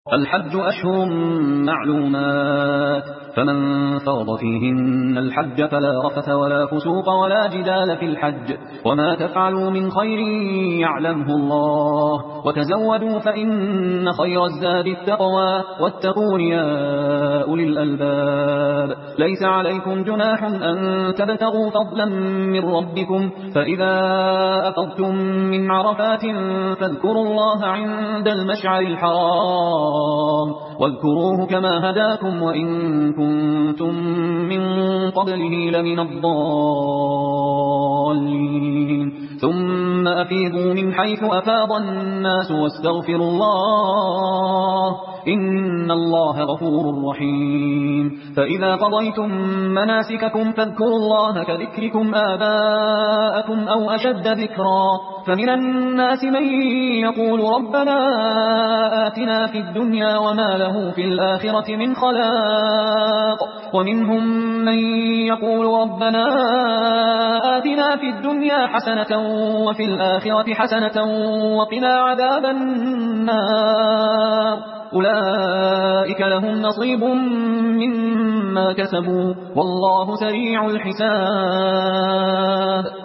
الحج أشهر معلومات، فمن فرض فيهن الحج فلا رفث ولا فسوق ولا جدال في الحج، وما تفعلوا من خير يعلمه الله، وتزودوا فإن خير الزاد التقوى، واتقون يا أولي الألباب. ليس عليكم جناح أن تبتغوا فضلا من ربكم، فإذا أفضتم من عرفات فاذكروا الله عند المشعر الحرام، واذكروه كما هداكم وإن كنتم من قبله لمن الضالين. ثم أفيضوا من حيث أفاض الناس واستغفروا الله، إن الله غفور رحيم. فإذا قضيتم مناسككم فاذكروا الله كذكركم آباءكم أو أشد ذكرا. فمن الناس من يقول ربنا آتنا في الدنيا وما له في الآخرة من خلاق، ومنهم من يقول ربنا آتنا في الدنيا حسنة وفي الآخرة حسنة وقنا عذاب النار. أولئك لهم نصيب مما كسبوا والله سريع الحساب.